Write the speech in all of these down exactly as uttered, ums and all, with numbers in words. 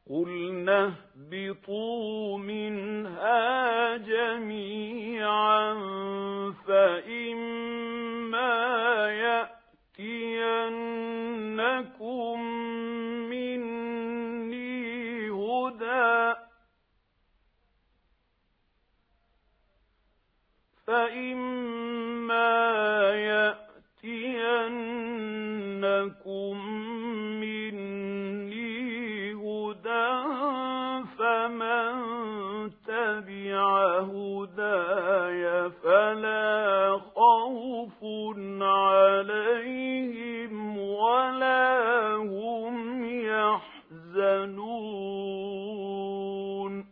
قُلْنَا اهْبِطُوا مِنْهَا جَمِيعًا فَإِمَّا يَأْتِيَنَّكُم مِّنِّي هُدًى فَإِمَّا يَأْتِيَنَّكُم مِّنِّي هُدًى فَمَن تَبِعَ هُدَايَ فَلَا خَوْفٌ عَلَيْهِمْ وَلَا هُمْ يَحْزَنُونَ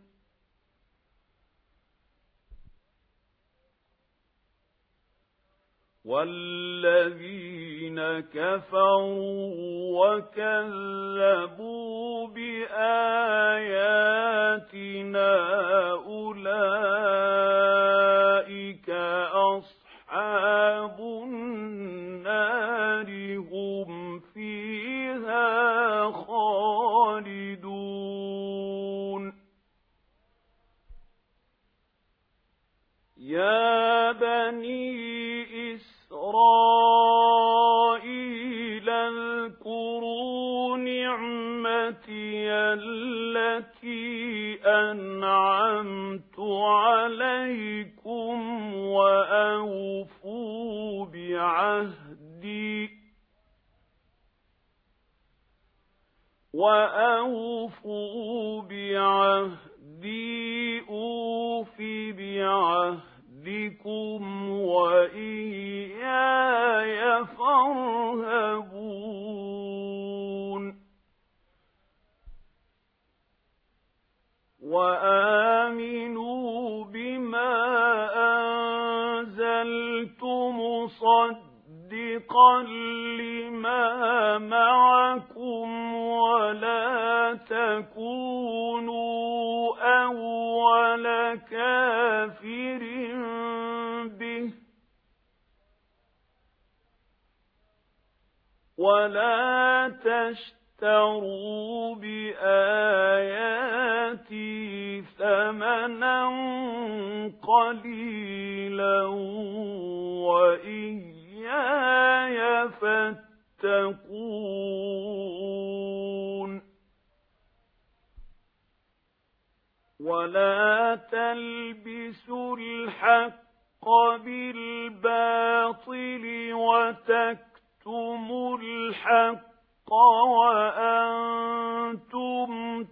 وَالَّذِينَ كَفَرُوا وَكَذَّبُوا بِآيَاتِنَا أُولَئِكَ أَصْحَابُ النَّارِ هُمْ فِيهَا خَالِدُونَ يَا بَنِي إِسْرَائِيلَ اذْكُرُوا نِعْمَتِيَ الَّتِي أَنْعَمْتُ عَلَيْكُمْ وَأَوْفُوا بِعَهْدِي وَأَوْفُوا بِعَهْدِي أُوفِ بِعَهْدِكُمْ وَإِيَّايَ فَارْهَبُونِ وَآمِنُوا بِمَا أَنزَلْتُ مُصَدِّقًا لِّمَا مَعَكُمْ وَلَا تَكُونُوا أَوَّلَ كَافِرٍ بِهِ وَلَا تَشْتَرُوا بِآيَاتِي ثَمَنًا قَلِيلًا وَإِيَّايَ فَاتَّقُونِ وَلَا تَلْبِسُوا الْحَقَّ بِالْبَاطِلِ وَتَكْتُمُوا الْحَقَّ وَأَنْتُمْ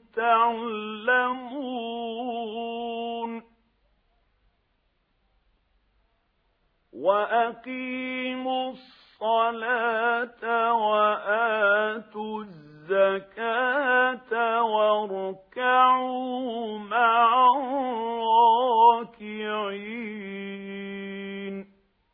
تَعْلَمُونَ وَأَقِيمُوا الصَّلَاةَ وَآتُوا الزَّكَاةَ وَارْكَعُوا مَعَ الرَّاكِعِينَ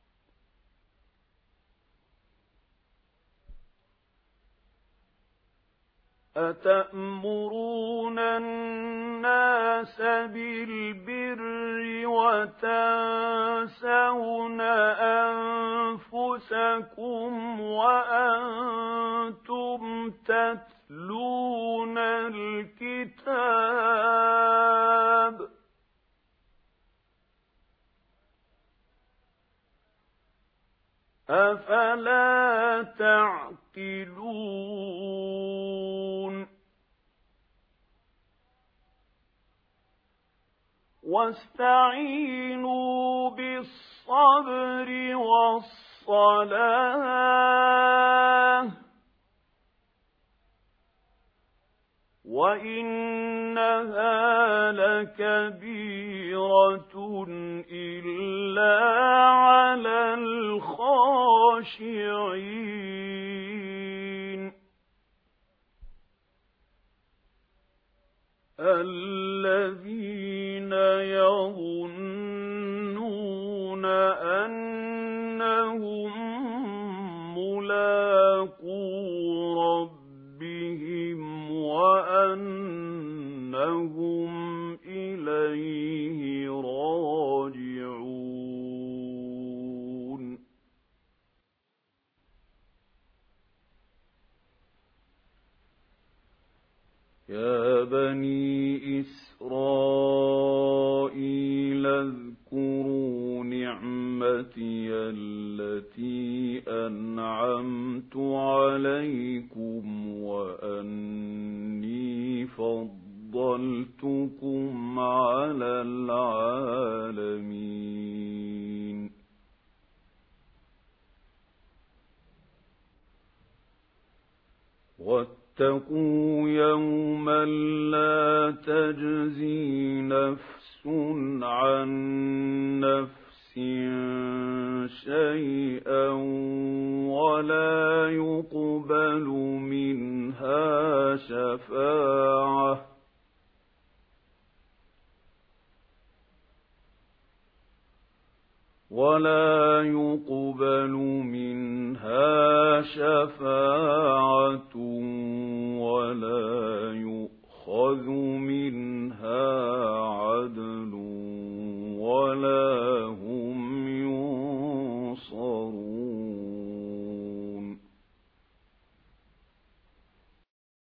أَتَأْمُرُونَ النَّاسَ بِالْبِرِّ وَتَنسَوْنَ أَنفُسَكُمْ وَأَنْتُمْ تَتْلُونَ الْكِتَابَ أَفَلَا تَعْقِلُونَ وَاسْتَعِينُوا بِالصَّبْرِ وَالصَّلَاةِ وَإِنَّهَا لَكَبِيرَةٌ إِلَّا عَلَى الْخَاشِعِينَ الَّذِينَ يَظُنُّونَ أَنَّهُم مُّلَاقُو رَبِّهِمْ وَأَنَّهُمْ إِلَيْهِ رَاجِعُونَ يا بني إسرائيل اذكروا نعمتي التي أنعمت عليكم وأني فضلتكم على العالمين واتقوا يوما لا تجزي نفس عن نفس شيئا ولا يقبل منها شفاعة ولا يقبل منها شفاعة ولا